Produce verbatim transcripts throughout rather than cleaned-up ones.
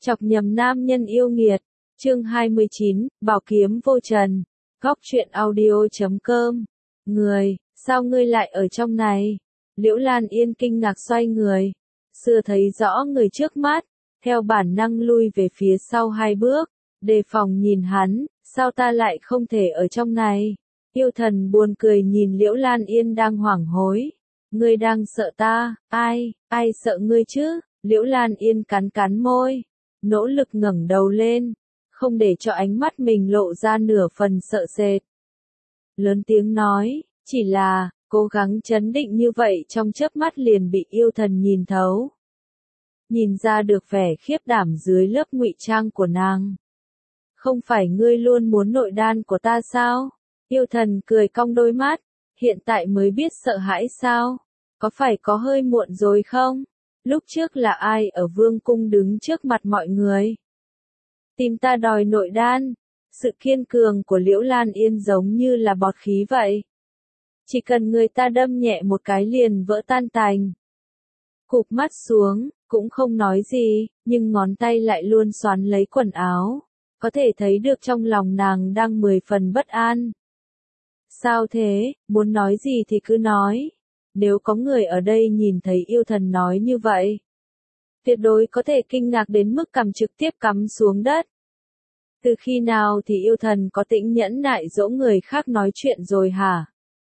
Chọc nhầm nam nhân yêu nghiệt. Chương hai mươi chín, Bảo kiếm vô trần. Góc truyện audio chấm com. Người, sao ngươi lại ở trong này? Liễu Lan Yên kinh ngạc xoay người. Xưa thấy rõ người trước mắt, theo bản năng lui về phía sau hai bước, đề phòng nhìn hắn, sao ta lại không thể ở trong này? Yêu thần buồn cười nhìn Liễu Lan Yên đang hoảng hối. Ngươi đang sợ ta, ai, ai sợ ngươi chứ? Liễu Lan Yên cắn cắn môi, nỗ lực ngẩng đầu lên, không để cho ánh mắt mình lộ ra nửa phần sợ sệt. Lớn tiếng nói, chỉ là, cố gắng trấn định như vậy trong chớp mắt liền bị yêu thần nhìn thấu. Nhìn ra được vẻ khiếp đảm dưới lớp ngụy trang của nàng. Không phải ngươi luôn muốn nội đan của ta sao? Yêu thần cười cong đôi mắt, hiện tại mới biết sợ hãi sao? Có phải có hơi muộn rồi không? Lúc trước là ai ở vương cung đứng trước mặt mọi người? Tìm ta đòi nội đan. Sự kiên cường của Liễu Lan Yên giống như là bọt khí vậy. Chỉ cần người ta đâm nhẹ một cái liền vỡ tan tành. Cụp mắt xuống, cũng không nói gì, nhưng ngón tay lại luôn xoắn lấy quần áo. Có thể thấy được trong lòng nàng đang mười phần bất an. Sao thế, muốn nói gì thì cứ nói. Nếu có người ở đây nhìn thấy yêu thần nói như vậy, tuyệt đối có thể kinh ngạc đến mức cằm trực tiếp cắm xuống đất. Từ khi nào thì yêu thần có tĩnh nhẫn nại dỗ người khác nói chuyện rồi hả?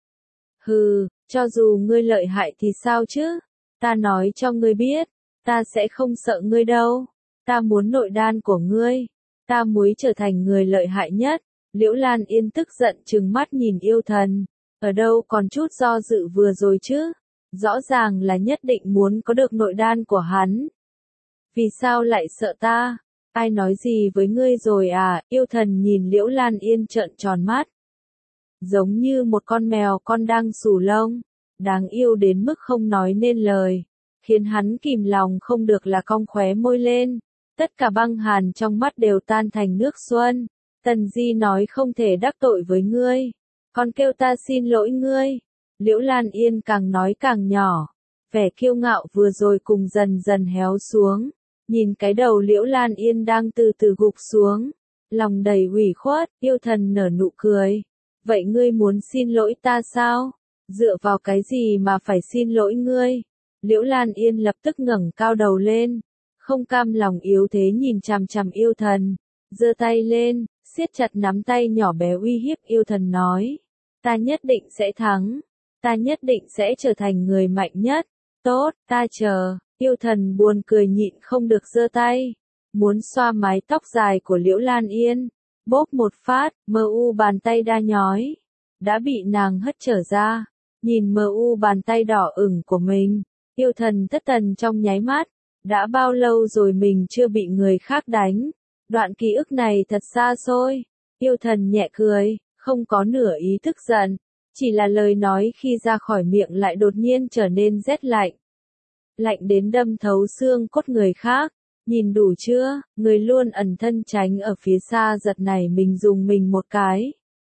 Hừ, cho dù ngươi lợi hại thì sao chứ? Ta nói cho ngươi biết, ta sẽ không sợ ngươi đâu. Ta muốn nội đan của ngươi. Ta muốn trở thành người lợi hại nhất. Liễu Lan Yên tức giận trừng mắt nhìn yêu thần. Ở đâu còn chút do dự vừa rồi chứ? Rõ ràng là nhất định muốn có được nội đan của hắn. Vì sao lại sợ ta? Ai nói gì với ngươi rồi à? Yêu thần nhìn Liễu Lan Yên trợn tròn mắt. Giống như một con mèo con đang xù lông. Đáng yêu đến mức không nói nên lời. Khiến hắn kìm lòng không được là cong khóe môi lên. Tất cả băng hàn trong mắt đều tan thành nước xuân. Tần Di nói không thể đắc tội với ngươi. Còn kêu ta xin lỗi ngươi. Liễu Lan Yên càng nói càng nhỏ. Vẻ kiêu ngạo vừa rồi cùng dần dần héo xuống. Nhìn cái đầu Liễu Lan Yên đang từ từ gục xuống. Lòng đầy ủy khuất, yêu thần nở nụ cười. Vậy ngươi muốn xin lỗi ta sao? Dựa vào cái gì mà phải xin lỗi ngươi? Liễu Lan Yên lập tức ngẩng cao đầu lên. Không cam lòng yếu thế nhìn chằm chằm yêu thần. Giơ tay lên, siết chặt nắm tay nhỏ bé uy hiếp yêu thần nói. Ta nhất định sẽ thắng. Ta nhất định sẽ trở thành người mạnh nhất. Tốt, ta chờ. Yêu thần buồn cười nhịn không được giơ tay. Muốn xoa mái tóc dài của Liễu Lan Yên. Bốp một phát, mờ u bàn tay đa nhói. Đã bị nàng hất trở ra. Nhìn mờ u bàn tay đỏ ửng của mình. Yêu thần thất thần trong nháy mắt. Đã bao lâu rồi mình chưa bị người khác đánh. Đoạn ký ức này thật xa xôi. Yêu thần nhẹ cười, không có nửa ý thức giận. Chỉ là lời nói khi ra khỏi miệng lại đột nhiên trở nên rét lạnh. Lạnh đến đâm thấu xương cốt người khác. Nhìn đủ chưa, người luôn ẩn thân tránh ở phía xa giật này mình dùng mình một cái.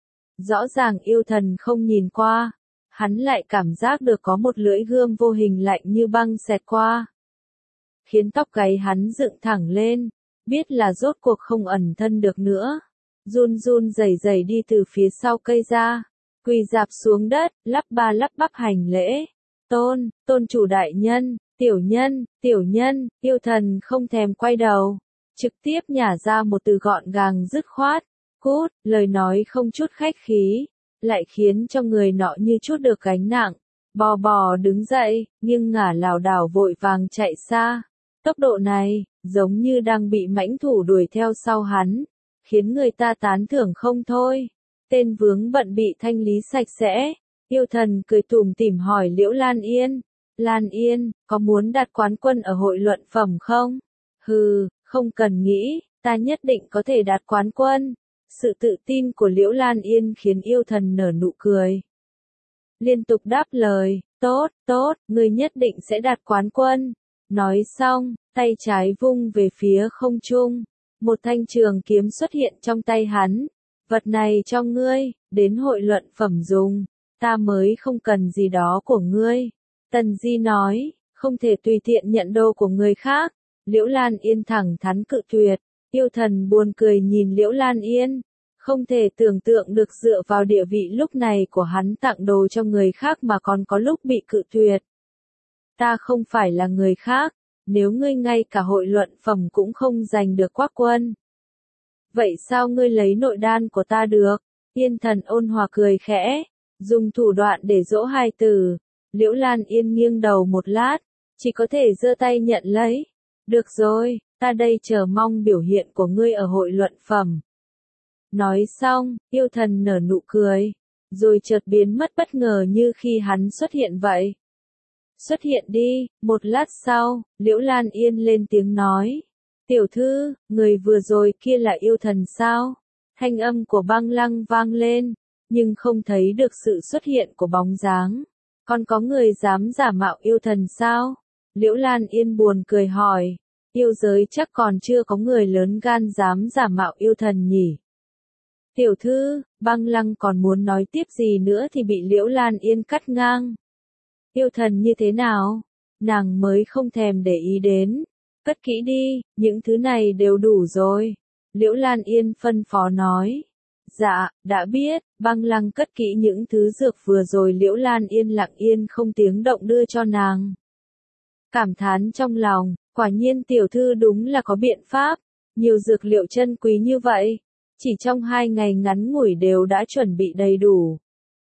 Rõ ràng yêu thần không nhìn qua. Hắn lại cảm giác được có một lưỡi gươm vô hình lạnh như băng xẹt qua. Khiến tóc gáy hắn dựng thẳng lên. Biết là rốt cuộc không ẩn thân được nữa. Run run rẩy rẩy đi từ phía sau cây ra. Quỳ dạp xuống đất, lắp ba lắp bắp hành lễ. Tôn, tôn chủ đại nhân, tiểu nhân, tiểu nhân, yêu thần không thèm quay đầu. Trực tiếp nhả ra một từ gọn gàng dứt khoát. Cút, lời nói không chút khách khí. Lại khiến cho người nọ như chút được gánh nặng. Bò bò đứng dậy, nghiêng ngả lảo đảo vội vàng chạy xa. Tốc độ này, giống như đang bị mãnh thủ đuổi theo sau hắn. Khiến người ta tán thưởng không thôi. Tên vướng bận bị thanh lý sạch sẽ. Yêu thần cười tủm tỉm hỏi Liễu Lan Yên. Lan Yên, có muốn đặt quán quân ở hội luận phẩm không? Hừ, không cần nghĩ, ta nhất định có thể đạt quán quân. Sự tự tin của Liễu Lan Yên khiến yêu thần nở nụ cười. Liên tục đáp lời, tốt, tốt, ngươi nhất định sẽ đạt quán quân. Nói xong, tay trái vung về phía không trung. Một thanh trường kiếm xuất hiện trong tay hắn. Vật này cho ngươi, đến hội luận phẩm dùng. Ta mới không cần gì đó của ngươi. Tần Di nói, không thể tùy tiện nhận đồ của người khác. Liễu Lan Yên thẳng thắn cự tuyệt. Yêu thần buồn cười nhìn Liễu Lan Yên. Không thể tưởng tượng được dựa vào địa vị lúc này của hắn tặng đồ cho người khác mà còn có lúc bị cự tuyệt. Ta không phải là người khác, nếu ngươi ngay cả hội luận phẩm cũng không giành được Quắc Quân. Vậy sao ngươi lấy nội đan của ta được? Yên thần ôn hòa cười khẽ, dùng thủ đoạn để dỗ hài tử. Liễu Lan Yên nghiêng đầu một lát, chỉ có thể giơ tay nhận lấy. Được rồi, ta đây chờ mong biểu hiện của ngươi ở hội luận phẩm. Nói xong, yêu thần nở nụ cười, rồi chợt biến mất bất ngờ như khi hắn xuất hiện vậy. Xuất hiện đi, một lát sau, Liễu Lan Yên lên tiếng nói. Tiểu thư, người vừa rồi kia là yêu thần sao? Thanh âm của Băng Lăng vang lên, nhưng không thấy được sự xuất hiện của bóng dáng. Còn có người dám giả mạo yêu thần sao? Liễu Lan Yên buồn cười hỏi. Yêu giới chắc còn chưa có người lớn gan dám giả mạo yêu thần nhỉ? Tiểu thư, Băng Lăng còn muốn nói tiếp gì nữa thì bị Liễu Lan Yên cắt ngang. Yêu thần như thế nào? Nàng mới không thèm để ý đến. Cất kỹ đi, những thứ này đều đủ rồi. Liễu Lan Yên phân phó nói. Dạ, đã biết. Băng Lăng cất kỹ những thứ dược vừa rồi Liễu Lan Yên lặng yên không tiếng động đưa cho nàng. Cảm thán trong lòng, quả nhiên tiểu thư đúng là có biện pháp. Nhiều dược liệu chân quý như vậy, chỉ trong hai ngày ngắn ngủi đều đã chuẩn bị đầy đủ.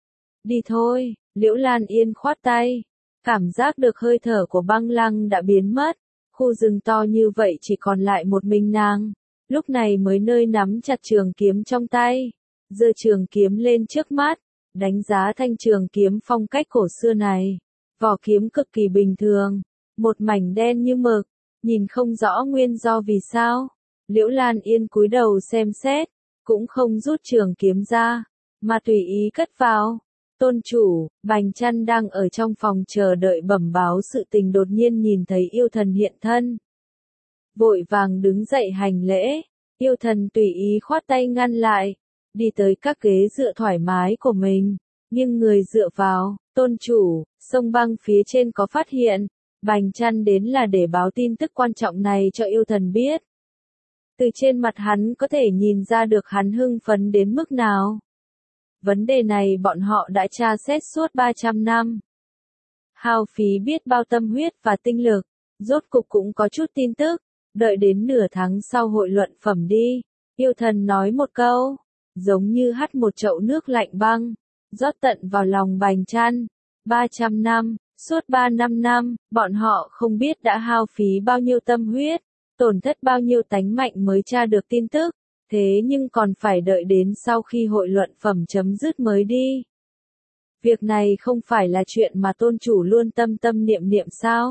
Đi thôi, Liễu Lan Yên khoát tay. Cảm giác được hơi thở của Băng Lăng đã biến mất. Khu rừng to như vậy chỉ còn lại một mình nàng. Lúc này mới nơi nắm chặt trường kiếm trong tay. Giơ trường kiếm lên trước mắt. Đánh giá thanh trường kiếm phong cách cổ xưa này. Vỏ kiếm cực kỳ bình thường. Một mảnh đen như mực. Nhìn không rõ nguyên do vì sao. Liễu Lan Yên cúi đầu xem xét. Cũng không rút trường kiếm ra. Mà tùy ý cất vào. Tôn chủ, Bành Chăn đang ở trong phòng chờ đợi bẩm báo sự tình đột nhiên nhìn thấy yêu thần hiện thân. Vội vàng đứng dậy hành lễ, yêu thần tùy ý khoát tay ngăn lại, đi tới các ghế dựa thoải mái của mình, nhưng người dựa vào, tôn chủ, sông băng phía trên có phát hiện, Bành Chăn đến là để báo tin tức quan trọng này cho yêu thần biết. Từ trên mặt hắn có thể nhìn ra được hắn hưng phấn đến mức nào. Vấn đề này bọn họ đã tra xét suốt ba trăm năm. Hao phí biết bao tâm huyết và tinh lực, rốt cục cũng có chút tin tức, đợi đến nửa tháng sau hội luận phẩm đi. Yêu thần nói một câu, giống như hắt một chậu nước lạnh băng, rót tận vào lòng Bành Chăn. ba trăm năm, suốt ba năm năm, bọn họ không biết đã hao phí bao nhiêu tâm huyết, tổn thất bao nhiêu tánh mạnh mới tra được tin tức. Thế nhưng còn phải đợi đến sau khi hội luận phẩm chấm dứt mới đi. Việc này không phải là chuyện mà tôn chủ luôn tâm tâm niệm niệm sao?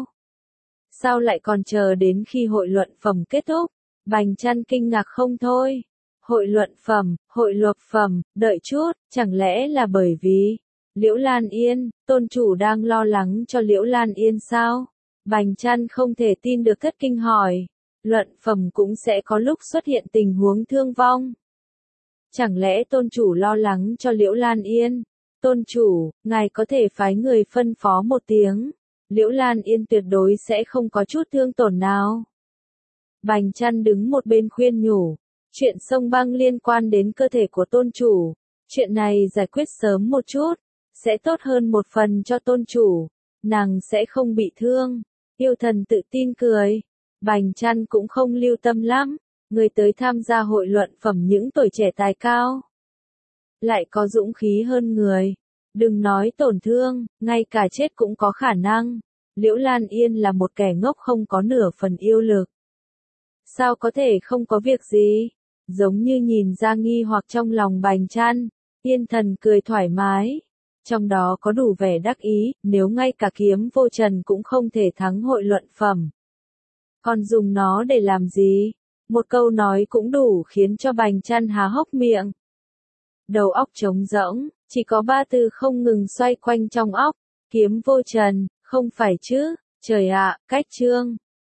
Sao lại còn chờ đến khi hội luận phẩm kết thúc? Bành Chăn kinh ngạc không thôi. Hội luận phẩm, hội luận phẩm, đợi chút, chẳng lẽ là bởi vì Liễu Lan Yên, tôn chủ đang lo lắng cho Liễu Lan Yên sao? Bành Chăn không thể tin được thất kinh hỏi. Luận phẩm cũng sẽ có lúc xuất hiện tình huống thương vong. Chẳng lẽ tôn chủ lo lắng cho Liễu Lan Yên? Tôn chủ, ngài có thể phái người phân phó một tiếng. Liễu Lan Yên tuyệt đối sẽ không có chút thương tổn nào. Bành Chăn đứng một bên khuyên nhủ. Chuyện sông băng liên quan đến cơ thể của tôn chủ. Chuyện này giải quyết sớm một chút. Sẽ tốt hơn một phần cho tôn chủ. Nàng sẽ không bị thương. Yêu thần tự tin cười. Bành Chăn cũng không lưu tâm lắm, người tới tham gia hội luận phẩm những tuổi trẻ tài cao. Lại có dũng khí hơn người, đừng nói tổn thương, ngay cả chết cũng có khả năng. Liễu Lan Yên là một kẻ ngốc không có nửa phần yêu lực. Sao có thể không có việc gì? Giống như nhìn ra nghi hoặc trong lòng Bành Chăn, Yên thần cười thoải mái. Trong đó có đủ vẻ đắc ý, nếu ngay cả kiếm vô trần cũng không thể thắng hội luận phẩm. Còn dùng nó để làm gì? Một câu nói cũng đủ khiến cho Bành Chăn há hốc miệng. Đầu óc trống rỗng, chỉ có ba từ không ngừng xoay quanh trong óc. Kiếm vô trần, không phải chứ, trời ạ, cách chương.